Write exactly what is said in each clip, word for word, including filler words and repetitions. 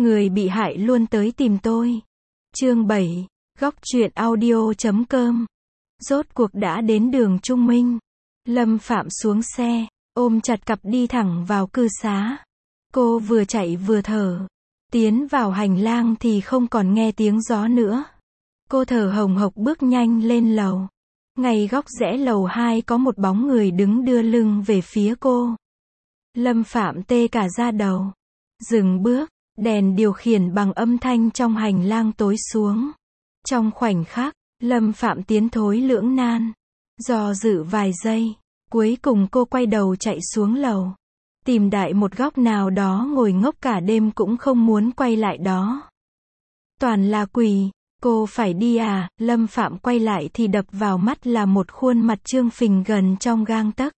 Người bị hại luôn tới tìm tôi. Chương bảy, góc truyện audio chấm com. Rốt cuộc đã đến đường Trung Minh. Lâm Phạm xuống xe, ôm chặt cặp đi thẳng vào cư xá. Cô vừa chạy vừa thở. Tiến vào hành lang thì không còn nghe tiếng gió nữa. Cô thở hồng hộc bước nhanh lên lầu. Ngay góc rẽ lầu hai có một bóng người đứng đưa lưng về phía cô. Lâm Phạm tê cả da đầu. Dừng bước, đèn điều khiển bằng âm thanh trong hành lang tối xuống. Trong khoảnh khắc, Lâm Phạm tiến thối lưỡng nan. Do dự vài giây, cuối cùng cô quay đầu chạy xuống lầu. Tìm đại một góc nào đó ngồi ngốc cả đêm cũng không muốn quay lại đó. Toàn là quỷ, cô phải đi à? Lâm Phạm quay lại thì đập vào mắt là một khuôn mặt trương phình gần trong gang tấc.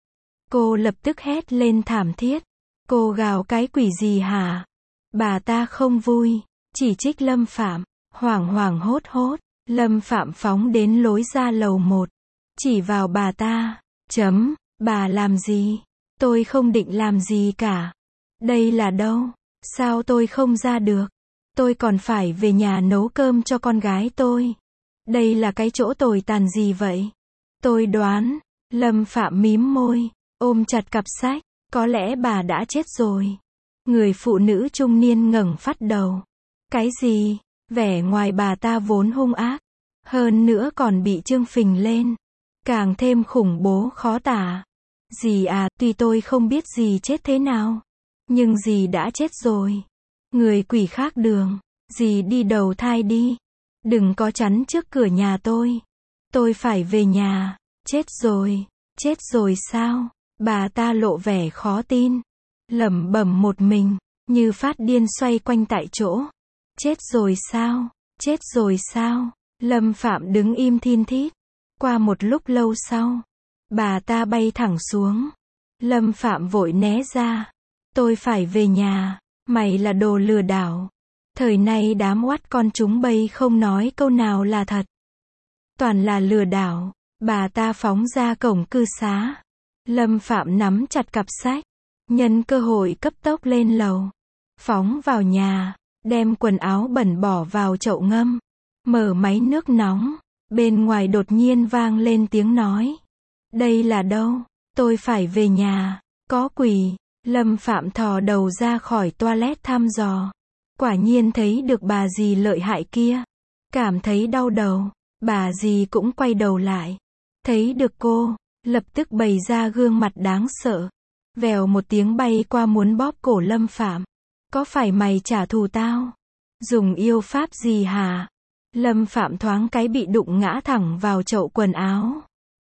Cô lập tức hét lên thảm thiết. Cô gào cái quỷ gì hả? Bà ta không vui, chỉ trích Lâm Phạm, hoảng hoảng hốt hốt. Lâm Phạm phóng đến lối ra lầu một, chỉ vào bà ta, chấm, bà làm gì? Tôi không định làm gì cả. Đây là đâu? Sao tôi không ra được? Tôi còn phải về nhà nấu cơm cho con gái tôi. Đây là cái chỗ tồi tàn gì vậy? Tôi đoán, Lâm Phạm mím môi, ôm chặt cặp sách, có lẽ bà đã chết rồi. Người phụ nữ trung niên ngẩng phát đầu. Cái gì? Vẻ ngoài bà ta vốn hung ác, hơn nữa còn bị trương phình lên, càng thêm khủng bố khó tả. Dì à, tuy tôi không biết dì chết thế nào, nhưng dì đã chết rồi. Người quỷ khác đường, dì đi đầu thai đi. Đừng có chắn trước cửa nhà tôi. Tôi phải về nhà. Chết rồi, chết rồi sao? Bà ta lộ vẻ khó tin, lẩm bẩm một mình, như phát điên xoay quanh tại chỗ. Chết rồi sao? Chết rồi sao? Lâm Phạm đứng im thin thít. Qua một lúc lâu sau, bà ta bay thẳng xuống. Lâm Phạm vội né ra. Tôi phải về nhà. Mày là đồ lừa đảo. Thời nay đám oắt con chúng bay không nói câu nào là thật. Toàn là lừa đảo. Bà ta phóng ra cổng cư xá. Lâm Phạm nắm chặt cặp sách, nhân cơ hội cấp tốc lên lầu, phóng vào nhà, đem quần áo bẩn bỏ vào chậu ngâm, mở máy nước nóng. Bên ngoài đột nhiên vang lên tiếng nói. Đây là đâu? Tôi phải về nhà. Có quỷ. Lâm Phạm thò đầu ra khỏi toilet thăm dò. Quả nhiên thấy được bà dì lợi hại kia. Cảm thấy đau đầu, bà dì cũng quay đầu lại. Thấy được cô, lập tức bày ra gương mặt đáng sợ. Vèo một tiếng bay qua muốn bóp cổ Lâm Phạm. Có phải mày trả thù tao? Dùng yêu pháp gì hả? Lâm Phạm thoáng cái bị đụng ngã thẳng vào chậu quần áo.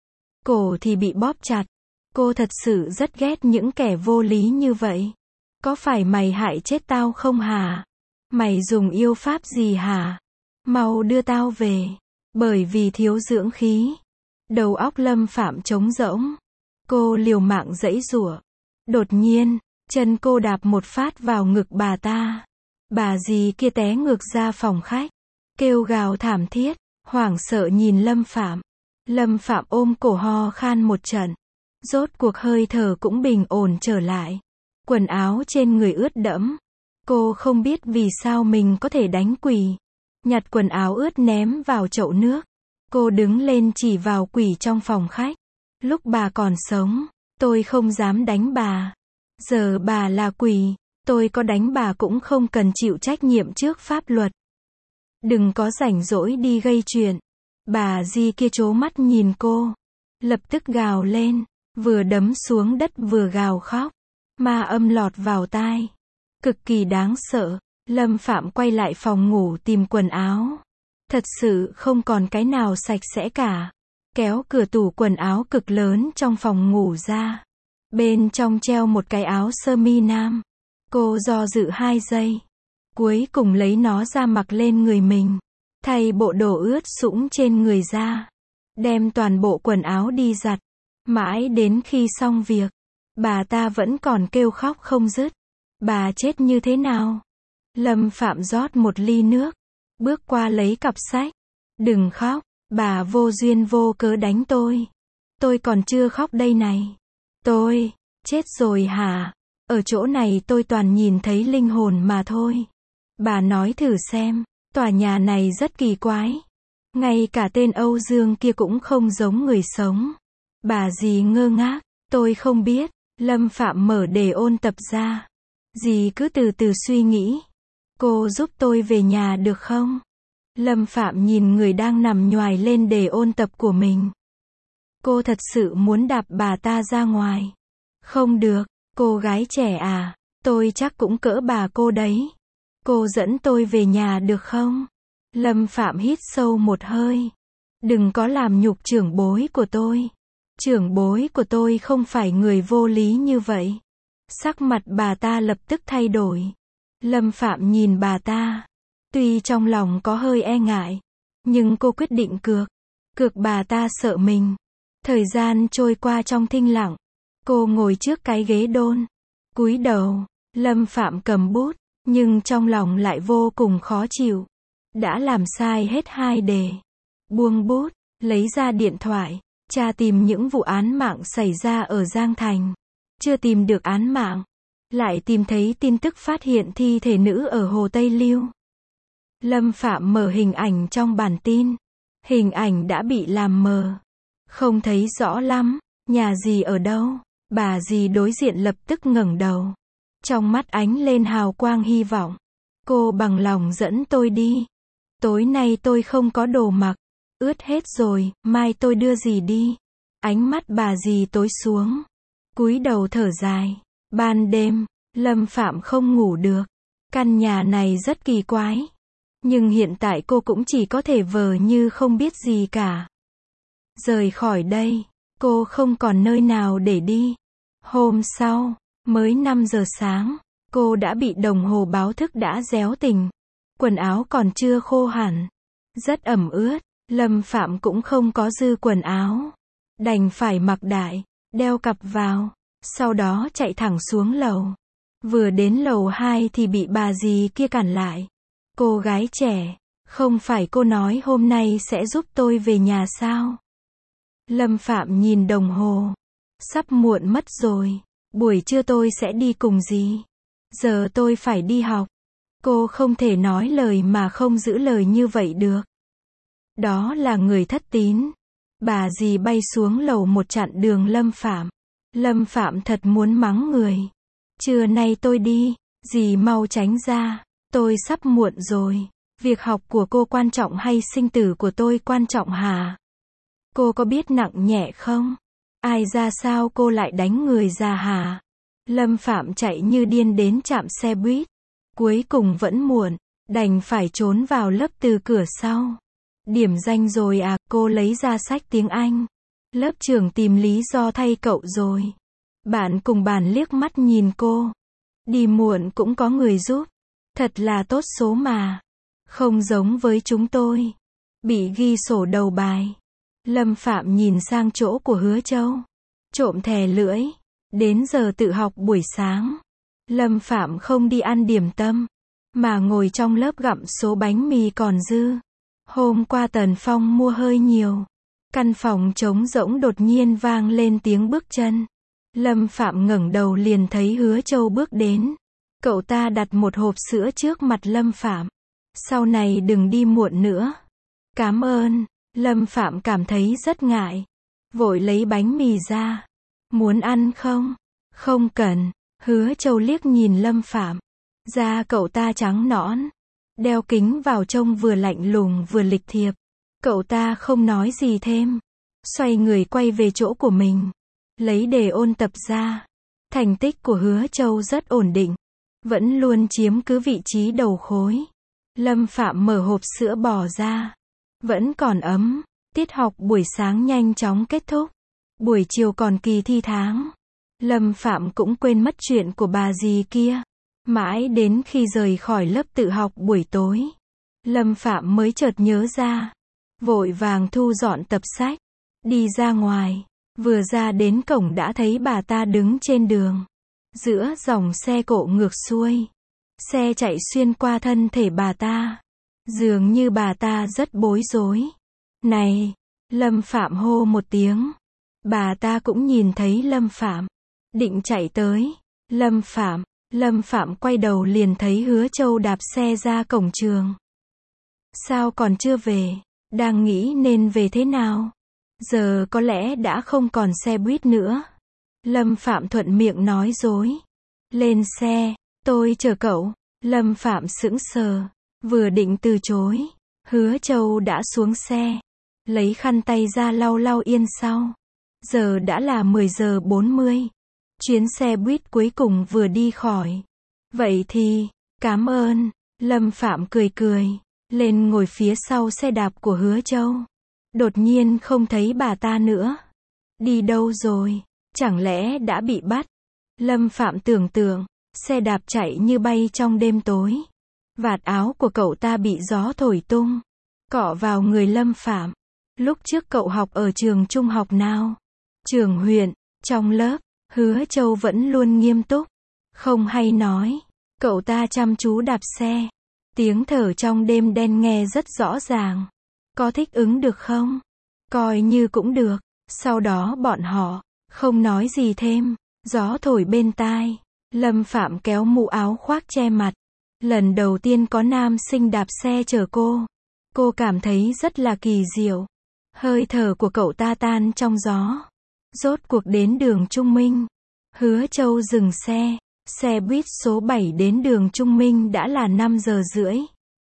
Cổ thì bị bóp chặt. Cô thật sự rất ghét những kẻ vô lý như vậy. Có phải mày hại chết tao không hả? Mày dùng yêu pháp gì hả? Mau đưa tao về. Bởi vì thiếu dưỡng khí, đầu óc Lâm Phạm trống rỗng. Cô liều mạng giãy giụa. Đột nhiên, chân cô đạp một phát vào ngực bà ta. Bà dì kia té ngược ra phòng khách, kêu gào thảm thiết, hoảng sợ nhìn Lâm Phạm. Lâm Phạm ôm cổ ho khan một trận. Rốt cuộc hơi thở cũng bình ổn trở lại. Quần áo trên người ướt đẫm. Cô không biết vì sao mình có thể đánh quỷ. Nhặt quần áo ướt ném vào chậu nước. Cô đứng lên chỉ vào quỷ trong phòng khách. Lúc bà còn sống, tôi không dám đánh bà. Giờ bà là quỷ, tôi có đánh bà cũng không cần chịu trách nhiệm trước pháp luật. Đừng có rảnh rỗi đi gây chuyện. Bà dì kia trố mắt nhìn cô, lập tức gào lên, vừa đấm xuống đất vừa gào khóc. Ma âm lọt vào tai, cực kỳ đáng sợ. Lâm Phạm quay lại phòng ngủ tìm quần áo. Thật sự không còn cái nào sạch sẽ cả. Kéo cửa tủ quần áo cực lớn trong phòng ngủ ra. Bên trong treo một cái áo sơ mi nam. Cô do dự hai giây, cuối cùng lấy nó ra mặc lên người mình. Thay bộ đồ ướt sũng trên người ra. Đem toàn bộ quần áo đi giặt. Mãi đến khi xong việc, bà ta vẫn còn kêu khóc không dứt. Bà chết như thế nào? Lâm Phạm rót một ly nước, bước qua lấy cặp sách. Đừng khóc, bà vô duyên vô cớ đánh tôi. Tôi còn chưa khóc đây này. Tôi, chết rồi hả? Ở chỗ này tôi toàn nhìn thấy linh hồn mà thôi. Bà nói thử xem, tòa nhà này rất kỳ quái. Ngay cả tên Âu Dương kia cũng không giống người sống. Bà dì ngơ ngác, tôi không biết. Lâm Phạm mở đề ôn tập ra. Dì cứ từ từ suy nghĩ. Cô giúp tôi về nhà được không? Lâm Phạm nhìn người đang nằm nhoài lên đề ôn tập của mình. Cô thật sự muốn đạp bà ta ra ngoài. Không được, cô gái trẻ à, tôi chắc cũng cỡ bà cô đấy. Cô dẫn tôi về nhà được không? Lâm Phạm hít sâu một hơi. Đừng có làm nhục trưởng bối của tôi. Trưởng bối của tôi không phải người vô lý như vậy. Sắc mặt bà ta lập tức thay đổi. Lâm Phạm nhìn bà ta. Tuy trong lòng có hơi e ngại, nhưng cô quyết định cược. Cược bà ta sợ mình. Thời gian trôi qua trong thinh lặng. Cô ngồi trước cái ghế đôn. Cúi đầu, Lâm Phạm cầm bút, nhưng trong lòng lại vô cùng khó chịu. Đã làm sai hết hai đề. Buông bút, lấy ra điện thoại, tra tìm những vụ án mạng xảy ra ở Giang Thành. Chưa tìm được án mạng, lại tìm thấy tin tức phát hiện thi thể nữ ở Hồ Tây Lưu. Lâm Phạm mở hình ảnh trong bản tin. Hình ảnh đã bị làm mờ. Không thấy rõ lắm. Nhà dì ở đâu? Bà dì đối diện lập tức ngẩng đầu. Trong mắt ánh lên hào quang hy vọng. Cô bằng lòng dẫn tôi đi. Tối nay tôi không có đồ mặc. Ướt hết rồi, mai tôi đưa dì đi. Ánh mắt bà dì tối xuống. Cúi đầu thở dài. Ban đêm, Lâm Phạm không ngủ được. Căn nhà này rất kỳ quái. Nhưng hiện tại cô cũng chỉ có thể vờ như không biết gì cả. Rời khỏi đây, cô không còn nơi nào để đi. Hôm sau, mới năm giờ sáng, cô đã bị đồng hồ báo thức đã réo tỉnh. Quần áo còn chưa khô hẳn. Rất ẩm ướt, Lâm Phạm cũng không có dư quần áo. Đành phải mặc đại, đeo cặp vào, sau đó chạy thẳng xuống lầu. Vừa đến lầu hai thì bị bà dì kia cản lại. Cô gái trẻ, không phải cô nói hôm nay sẽ giúp tôi về nhà sao? Lâm Phạm nhìn đồng hồ. Sắp muộn mất rồi. Buổi trưa tôi sẽ đi cùng dì. Giờ tôi phải đi học. Cô không thể nói lời mà không giữ lời như vậy được. Đó là người thất tín. Bà dì bay xuống lầu một chặn đường Lâm Phạm. Lâm Phạm thật muốn mắng người. Trưa nay tôi đi, dì mau tránh ra. Tôi sắp muộn rồi. Việc học của cô quan trọng hay sinh tử của tôi quan trọng hả? Cô có biết nặng nhẹ không? Ai ra sao cô lại đánh người ra hả? Lâm Phạm chạy như điên đến trạm xe buýt. Cuối cùng vẫn muộn, đành phải trốn vào lớp từ cửa sau. Điểm danh rồi à, cô lấy ra sách tiếng Anh. Lớp trưởng tìm lý do thay cậu rồi. Bạn cùng bàn liếc mắt nhìn cô. Đi muộn cũng có người giúp. Thật là tốt số mà. Không giống với chúng tôi. Bị ghi sổ đầu bài. Lâm Phạm nhìn sang chỗ của Hứa Châu. Trộm thè lưỡi. Đến giờ tự học buổi sáng. Lâm Phạm không đi ăn điểm tâm. Mà ngồi trong lớp gặm số bánh mì còn dư. Hôm qua Tần Phong mua hơi nhiều. Căn phòng trống rỗng đột nhiên vang lên tiếng bước chân. Lâm Phạm ngẩng đầu liền thấy Hứa Châu bước đến. Cậu ta đặt một hộp sữa trước mặt Lâm Phạm. Sau này đừng đi muộn nữa. Cảm ơn. Lâm Phạm cảm thấy rất ngại. Vội lấy bánh mì ra. Muốn ăn không? Không cần. Hứa Châu liếc nhìn Lâm Phạm. Da cậu ta trắng nõn. Đeo kính vào trông vừa lạnh lùng vừa lịch thiệp. Cậu ta không nói gì thêm. Xoay người quay về chỗ của mình. Lấy đề ôn tập ra. Thành tích của Hứa Châu rất ổn định. Vẫn luôn chiếm cứ vị trí đầu khối. Lâm Phạm mở hộp sữa bò ra. Vẫn còn ấm. Tiết học buổi sáng nhanh chóng kết thúc. Buổi chiều còn kỳ thi tháng. Lâm Phạm cũng quên mất chuyện của bà dì kia. Mãi đến khi rời khỏi lớp tự học buổi tối. Lâm Phạm mới chợt nhớ ra. Vội vàng thu dọn tập sách. Đi ra ngoài. Vừa ra đến cổng đã thấy bà ta đứng trên đường. Giữa dòng xe cộ ngược xuôi. Xe chạy xuyên qua thân thể bà ta. Dường như bà ta rất bối rối. Này! Lâm Phạm hô một tiếng. Bà ta cũng nhìn thấy Lâm Phạm. Định chạy tới. Lâm Phạm! Lâm Phạm quay đầu liền thấy Hứa Châu đạp xe ra cổng trường. Sao còn chưa về? Đang nghĩ nên về thế nào? Giờ có lẽ đã không còn xe buýt nữa. Lâm Phạm thuận miệng nói dối. Lên xe, tôi chờ cậu. Lâm Phạm sững sờ, vừa định từ chối. Hứa Châu đã xuống xe, lấy khăn tay ra lau lau yên sau. Giờ đã là mười giờ bốn mươi. Chuyến xe buýt cuối cùng vừa đi khỏi. Vậy thì, cảm ơn. Lâm Phạm cười cười, lên ngồi phía sau xe đạp của Hứa Châu. Đột nhiên không thấy bà ta nữa. Đi đâu rồi? Chẳng lẽ đã bị bắt? Lâm Phạm tưởng tượng, xe đạp chạy như bay trong đêm tối. Vạt áo của cậu ta bị gió thổi tung, cọ vào người Lâm Phạm. Lúc trước cậu học ở trường trung học nào? Trường huyện. Trong lớp, Hứa Châu vẫn luôn nghiêm túc, không hay nói. Cậu ta chăm chú đạp xe. Tiếng thở trong đêm đen nghe rất rõ ràng. Có thích ứng được không? Coi như cũng được. Sau đó bọn họ không nói gì thêm. Gió thổi bên tai. Lâm Phạm kéo mũ áo khoác che mặt. Lần đầu tiên có nam sinh đạp xe chở cô. Cô cảm thấy rất là kỳ diệu. Hơi thở của cậu ta tan trong gió. Rốt cuộc đến đường Trung Minh. Hứa Châu dừng xe. Xe buýt số bảy đến đường Trung Minh đã là năm giờ rưỡi.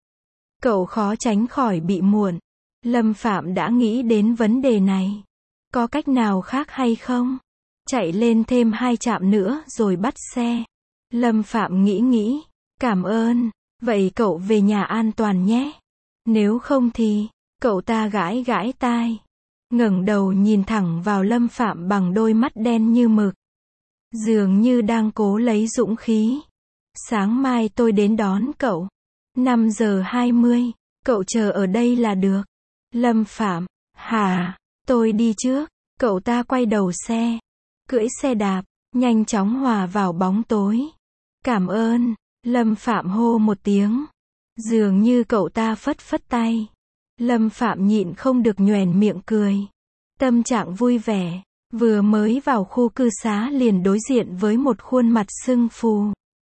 Cậu khó tránh khỏi bị muộn. Lâm Phạm đã nghĩ đến vấn đề này. Có cách nào khác hay không? Chạy lên thêm hai trạm nữa rồi bắt xe. Lâm Phạm nghĩ nghĩ. Cảm ơn. Vậy cậu về nhà an toàn nhé. Nếu không thì, cậu ta gãi gãi tai. Ngẩng đầu nhìn thẳng vào Lâm Phạm bằng đôi mắt đen như mực. Dường như đang cố lấy dũng khí. Sáng mai tôi đến đón cậu. năm giờ hai mươi. Cậu chờ ở đây là được. Lâm Phạm. Hả? Tôi đi trước. Cậu ta quay đầu xe. Cưỡi xe đạp. Nhanh chóng hòa vào bóng tối. Cảm ơn. Lâm Phạm hô một tiếng. Dường như cậu ta phất phất tay. Lâm Phạm nhịn không được nhoẻn miệng cười. Tâm trạng vui vẻ. Vừa mới vào khu cư xá liền đối diện với một khuôn mặt sưng phù.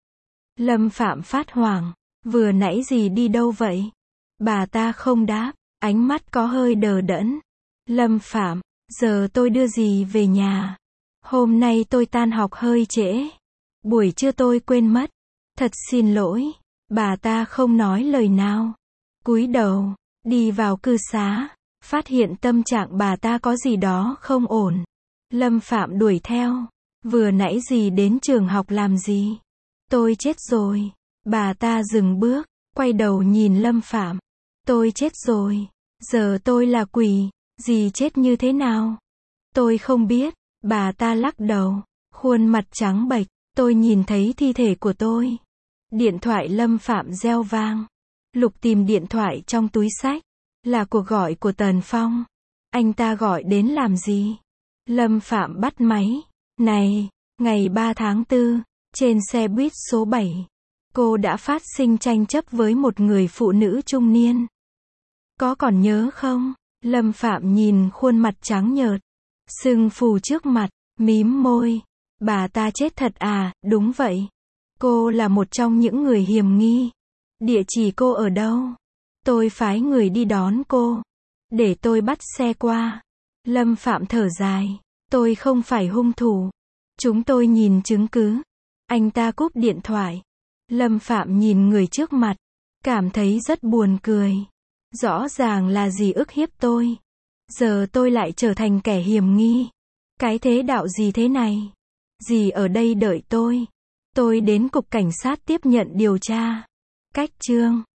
Lâm Phạm phát hoảng. Vừa nãy gì đi đâu vậy? Bà ta không đáp. Ánh mắt có hơi đờ đẫn. Lâm Phạm, giờ tôi đưa dì về nhà. Hôm nay tôi tan học hơi trễ. Buổi trưa tôi quên mất. Thật xin lỗi. Bà ta không nói lời nào. Cúi đầu, đi vào cư xá. Phát hiện tâm trạng bà ta có gì đó không ổn. Lâm Phạm đuổi theo. Vừa nãy dì đến trường học làm gì? Tôi chết rồi. Bà ta dừng bước, quay đầu nhìn Lâm Phạm. Tôi chết rồi. Giờ tôi là quỷ. Dì chết như thế nào? Tôi không biết. Bà ta lắc đầu. Khuôn mặt trắng bệch. Tôi nhìn thấy thi thể của tôi. Điện thoại Lâm Phạm reo vang. Lục tìm điện thoại trong túi xách. Là cuộc gọi của Tần Phong. Anh ta gọi đến làm gì? Lâm Phạm bắt máy. Này, ngày ba tháng tư, trên xe buýt số bảy, cô đã phát sinh tranh chấp với một người phụ nữ trung niên. Có còn nhớ không? Lâm Phạm nhìn khuôn mặt trắng nhợt, sưng phù trước mặt, mím môi. Bà ta chết thật à? Đúng vậy. Cô là một trong những người hiểm nghi. Địa chỉ cô ở đâu? Tôi phái người đi đón cô. Để tôi bắt xe qua. Lâm Phạm thở dài. Tôi không phải hung thủ. Chúng tôi nhìn chứng cứ. Anh ta cúp điện thoại. Lâm Phạm nhìn người trước mặt. Cảm thấy rất buồn cười. Rõ ràng là dì ức hiếp tôi. Giờ tôi lại trở thành kẻ hiểm nghi. Cái thế đạo gì thế này? Dì ở đây đợi tôi. Tôi đến cục cảnh sát tiếp nhận điều tra. Cách chương